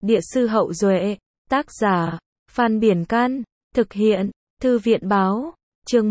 Địa sư Hậu Duệ, tác giả, Phan Biển Can, thực hiện, Thư viện Báo, chương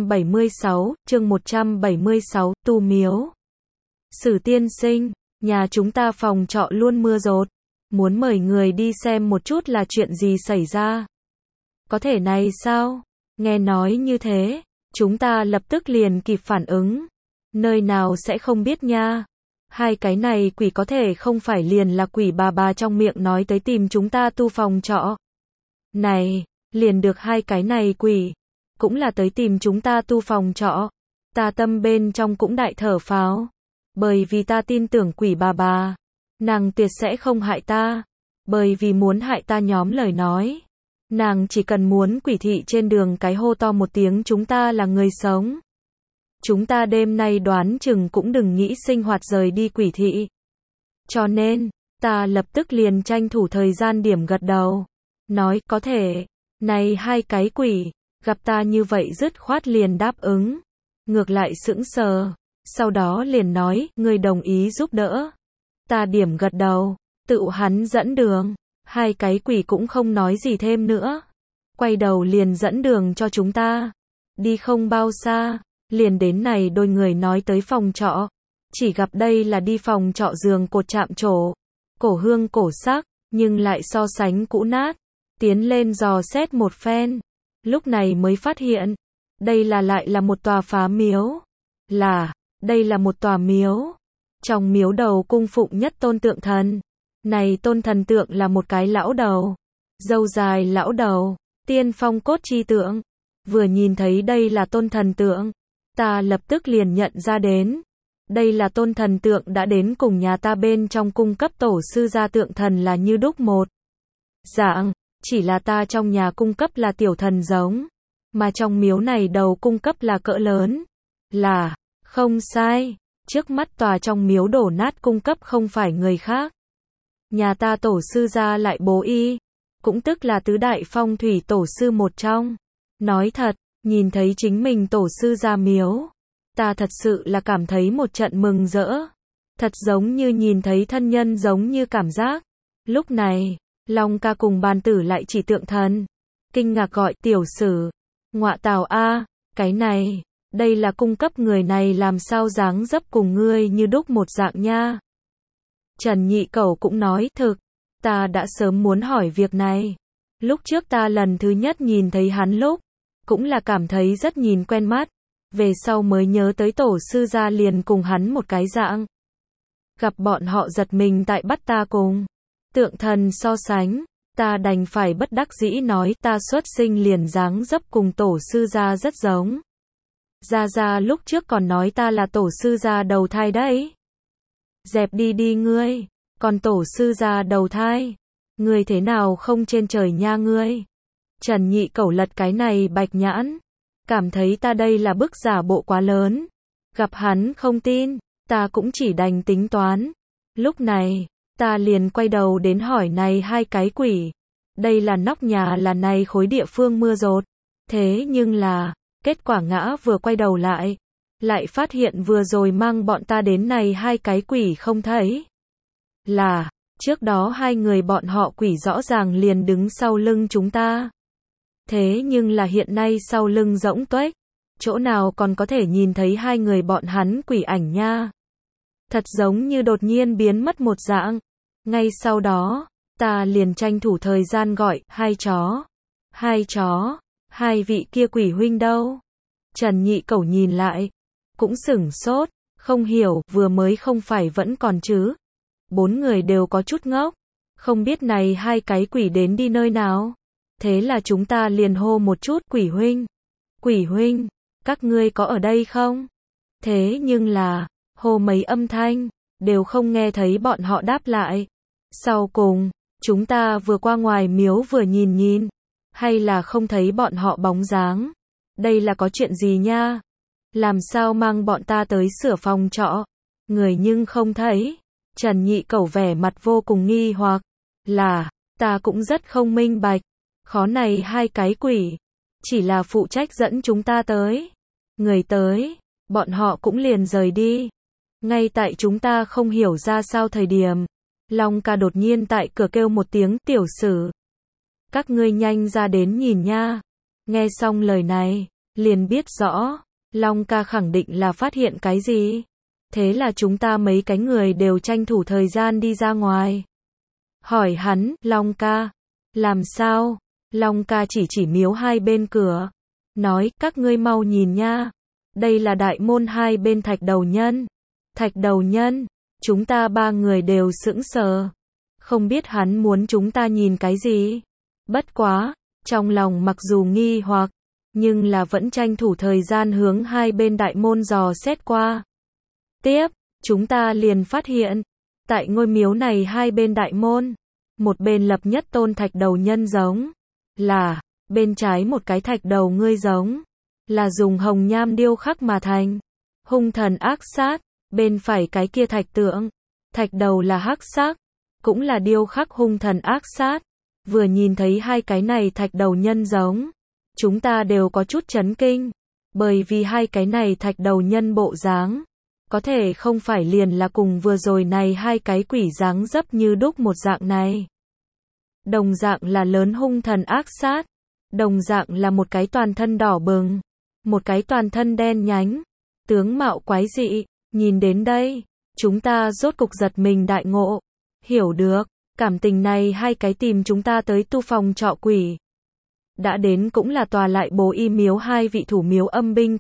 176, tu miếu. Sử tiên sinh, nhà chúng ta phòng trọ luôn mưa dột, muốn mời người đi xem một chút là chuyện gì xảy ra. Có thể này sao? Nghe nói như thế, chúng ta lập tức liền kịp phản ứng. Nơi nào sẽ không biết nha. Hai cái này quỷ có thể không phải liền là quỷ bà trong miệng nói tới tìm chúng ta tu phòng trọ. Này, liền được hai cái này quỷ, cũng là tới tìm chúng ta tu phòng trọ. Ta tâm bên trong cũng đại thở phào. Bởi vì ta tin tưởng quỷ bà. Nàng tuyệt sẽ không hại ta. Bởi vì muốn hại ta nhóm lời nói. Nàng chỉ cần muốn quỷ thị trên đường cái hô to một tiếng chúng ta là người sống. Chúng ta đêm nay đoán chừng cũng đừng nghĩ sinh hoạt rời đi quỷ thị. Cho nên, ta lập tức liền tranh thủ thời gian điểm gật đầu. Nói, có thể. Này hai cái quỷ, gặp ta như vậy dứt khoát liền đáp ứng. Ngược lại sững sờ. Sau đó liền nói, ngươi đồng ý giúp đỡ. Ta điểm gật đầu, tự hắn dẫn đường. Hai cái quỷ cũng không nói gì thêm nữa. Quay đầu liền dẫn đường cho chúng ta. Đi không bao xa, liền đến này đôi người nói tới phòng trọ. Chỉ gặp đây là đi phòng trọ giường cột chạm trổ. Cổ hương cổ sắc, nhưng lại so sánh cũ nát. Tiến lên dò xét một phen. Lúc này mới phát hiện. Đây là lại là một tòa phá miếu. Đây là một tòa miếu. Trong miếu đầu cung phụng nhất tôn tượng thần. Này tôn thần tượng là một cái lão đầu. Râu dài lão đầu. Tiên phong cốt chi tượng. Vừa nhìn thấy đây là tôn thần tượng. Ta lập tức liền nhận ra đến. Đây là tôn thần tượng đã đến cùng nhà ta bên trong cung cấp tổ sư gia tượng thần là như đúc một dạng. Chỉ là ta trong nhà cung cấp là tiểu thần giống. Mà trong miếu này đầu cung cấp là cỡ lớn. Là, không sai. Trước mắt tòa trong miếu đổ nát cung cấp không phải người khác. Nhà ta tổ sư gia lại bố y. Cũng tức là tứ đại phong thủy tổ sư một trong. Nói thật, nhìn thấy chính mình tổ sư gia miếu. Ta thật sự là cảm thấy một trận mừng rỡ. Thật giống như nhìn thấy thân nhân giống như cảm giác. Lúc này, Long ca cùng bàn tử lại chỉ tượng thần. Kinh ngạc gọi tiểu sử. Ngọa tào a, cái này. Đây là cung cấp người này làm sao dáng dấp cùng ngươi như đúc một dạng nha. Trần Nhị Cẩu cũng nói thực. Ta đã sớm muốn hỏi việc này. Lúc trước ta lần thứ nhất nhìn thấy hắn lúc. Cũng là cảm thấy rất nhìn quen mắt. Về sau mới nhớ tới tổ sư gia liền cùng hắn một cái dạng. Gặp bọn họ giật mình tại bắt ta cùng tượng thần so sánh. Ta đành phải bất đắc dĩ nói ta xuất sinh liền dáng dấp cùng tổ sư gia rất giống. Gia lúc trước còn nói ta là tổ sư gia đầu thai đấy. Dẹp đi ngươi, còn tổ sư gia đầu thai. Ngươi thế nào không trên trời nha ngươi. Trần Nhị Cẩu lật cái này bạch nhãn. Cảm thấy ta đây là bức giả bộ quá lớn. Gặp hắn không tin, ta cũng chỉ đành tính toán. Lúc này, ta liền quay đầu đến hỏi này hai cái quỷ. Đây là nóc nhà là này khối địa phương mưa dột. Thế nhưng là, kết quả ngã vừa quay đầu lại. Lại phát hiện vừa rồi mang bọn ta đến này hai cái quỷ không thấy. Là, trước đó hai người bọn họ quỷ rõ ràng liền đứng sau lưng chúng ta. Thế nhưng là hiện nay sau lưng rỗng tuếch. Chỗ nào còn có thể nhìn thấy hai người bọn hắn quỷ ảnh nha. Thật giống như đột nhiên biến mất một dạng. Ngay sau đó, ta liền tranh thủ thời gian gọi, hai chó, hai vị kia quỷ huynh đâu? Trần Nhị Cẩu nhìn lại, cũng sửng sốt, không hiểu, vừa mới không phải vẫn còn chứ. Bốn người đều có chút ngốc, không biết này hai cái quỷ đến đi nơi nào. Thế là chúng ta liền hô một chút quỷ huynh, các ngươi có ở đây không? Thế nhưng là, hô mấy âm thanh, đều không nghe thấy bọn họ đáp lại. Sau cùng, chúng ta vừa qua ngoài miếu vừa nhìn, hay là không thấy bọn họ bóng dáng. Đây là có chuyện gì nha? Làm sao mang bọn ta tới sửa phòng trọ? Người nhưng không thấy. Trần Nhị Cẩu vẻ mặt vô cùng nghi hoặc. Là, ta cũng rất không minh bạch. Khó này hai cái quỷ. Chỉ là phụ trách dẫn chúng ta tới. Người tới, bọn họ cũng liền rời đi. Ngay tại chúng ta không hiểu ra sao thời điểm. Long ca đột nhiên tại cửa kêu một tiếng, tiểu sử. Các ngươi nhanh ra đến nhìn nha. Nghe xong lời này, liền biết rõ, Long ca khẳng định là phát hiện cái gì. Thế là chúng ta mấy cái người đều tranh thủ thời gian đi ra ngoài. Hỏi hắn, Long ca, làm sao? Long ca chỉ miếu hai bên cửa. Nói, các ngươi mau nhìn nha. Đây là đại môn hai bên thạch đầu nhân. Thạch đầu nhân, chúng ta ba người đều sững sờ. Không biết hắn muốn chúng ta nhìn cái gì. Bất quá, trong lòng mặc dù nghi hoặc, nhưng là vẫn tranh thủ thời gian hướng hai bên đại môn dò xét qua. Tiếp, chúng ta liền phát hiện, tại ngôi miếu này hai bên đại môn, một bên lập nhất tôn thạch đầu nhân giống, là, bên trái một cái thạch đầu ngươi giống, là dùng hồng nham điêu khắc mà thành, hung thần ác sát, bên phải cái kia thạch tượng, thạch đầu là hắc sắc, cũng là điêu khắc hung thần ác sát. Vừa nhìn thấy hai cái này thạch đầu nhân giống, chúng ta đều có chút chấn kinh, bởi vì hai cái này thạch đầu nhân bộ dáng, có thể không phải liền là cùng vừa rồi này hai cái quỷ dáng dấp như đúc một dạng này. Đồng dạng là lớn hung thần ác sát, đồng dạng là một cái toàn thân đỏ bừng, một cái toàn thân đen nhánh, tướng mạo quái dị. Nhìn đến đây, chúng ta rốt cục giật mình đại ngộ, hiểu được, cảm tình này hai cái tìm chúng ta tới tu phòng trọ quỷ. Đã đến cũng là tòa lại bố y miếu hai vị thủ miếu âm binh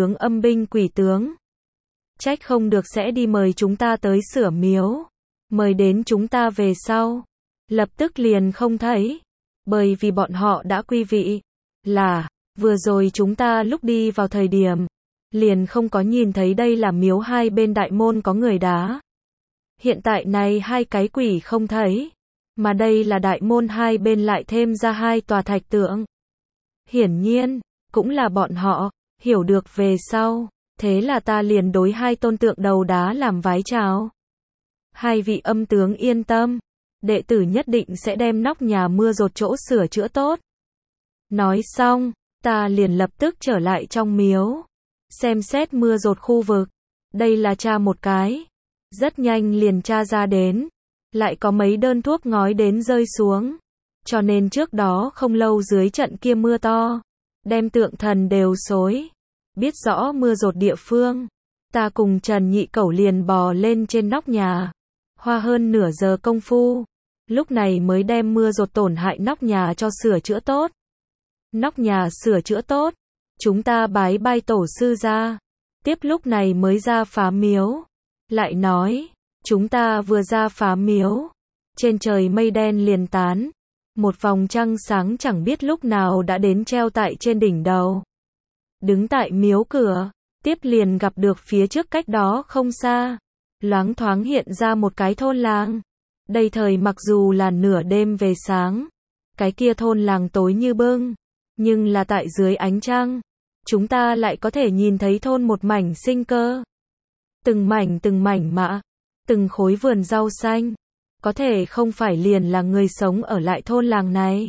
quỷ tướng. Trách không được sẽ đi mời chúng ta tới sửa miếu. Mời đến chúng ta về sau. Lập tức liền không thấy. Bởi vì bọn họ đã quy vị. Là, vừa rồi chúng ta lúc đi vào thời điểm. Liền không có nhìn thấy đây là miếu hai bên đại môn có người đá. Hiện tại này hai cái quỷ không thấy. Mà đây là đại môn hai bên lại thêm ra hai tòa thạch tượng. Hiển nhiên, cũng là bọn họ, hiểu được về sau. Thế là ta liền đối hai tôn tượng đầu đá làm vái chào. Hai vị âm tướng yên tâm, đệ tử nhất định sẽ đem nóc nhà mưa dột chỗ sửa chữa tốt. Nói xong, ta liền lập tức trở lại trong miếu, xem xét mưa dột khu vực. Đây là tra một cái, rất nhanh liền tra ra đến, lại có mấy đơn thuốc ngói đến rơi xuống. Cho nên trước đó không lâu dưới trận kia mưa to, đem tượng thần đều xối. Biết rõ mưa dột địa phương, ta cùng Trần Nhị Cẩu liền bò lên trên nóc nhà, hoa hơn nửa giờ công phu, lúc này mới đem mưa dột tổn hại nóc nhà cho sửa chữa tốt. Nóc nhà sửa chữa tốt, chúng ta bái bai tổ sư ra, tiếp lúc này mới ra phá miếu. Lại nói, chúng ta vừa ra phá miếu, trên trời mây đen liền tán, một vòng trăng sáng chẳng biết lúc nào đã đến treo tại trên đỉnh đầu. Đứng tại miếu cửa, tiếp liền gặp được phía trước cách đó không xa, loáng thoáng hiện ra một cái thôn làng. Đây thời mặc dù là nửa đêm về sáng, cái kia thôn làng tối như bưng, nhưng là tại dưới ánh trăng, chúng ta lại có thể nhìn thấy thôn một mảnh sinh cơ. Từng mảnh mạ, từng khối vườn rau xanh, có thể không phải liền là người sống ở lại thôn làng này.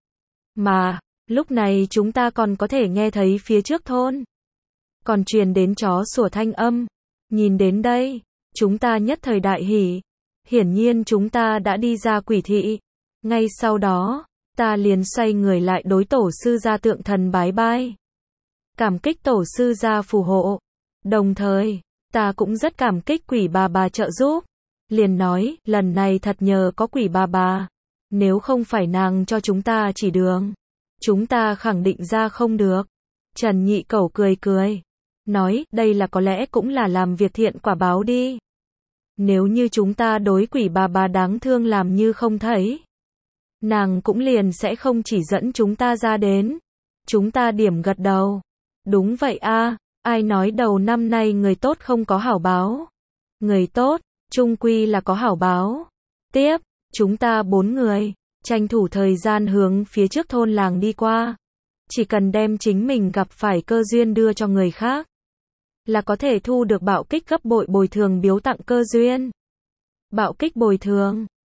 Mà, lúc này chúng ta còn có thể nghe thấy phía trước thôn còn truyền đến chó sủa thanh âm. Nhìn đến đây, chúng ta nhất thời đại hỉ. Hiển nhiên chúng ta đã đi ra quỷ thị. Ngay sau đó, ta liền xoay người lại đối tổ sư gia tượng thần bái bai. Cảm kích tổ sư gia phù hộ. Đồng thời, ta cũng rất cảm kích quỷ bà trợ giúp. Liền nói, lần này thật nhờ có quỷ bà. Nếu không phải nàng cho chúng ta chỉ đường, chúng ta khẳng định ra không được. Trần Nhị Cẩu cười, nói, đây là có lẽ cũng là làm việc thiện quả báo đi. Nếu như chúng ta đối quỷ bà đáng thương làm như không thấy, nàng cũng liền sẽ không chỉ dẫn chúng ta ra đến. Chúng ta điểm gật đầu. Đúng vậy a, ai nói đầu năm nay người tốt không có hảo báo. Người tốt, chung quy là có hảo báo. Tiếp, chúng ta 4 người, tranh thủ thời gian hướng phía trước thôn làng đi qua. Chỉ cần đem chính mình gặp phải cơ duyên đưa cho người khác, là có thể thu được bạo kích gấp bội bồi thường biếu tặng cơ duyên. Bạo kích bồi thường,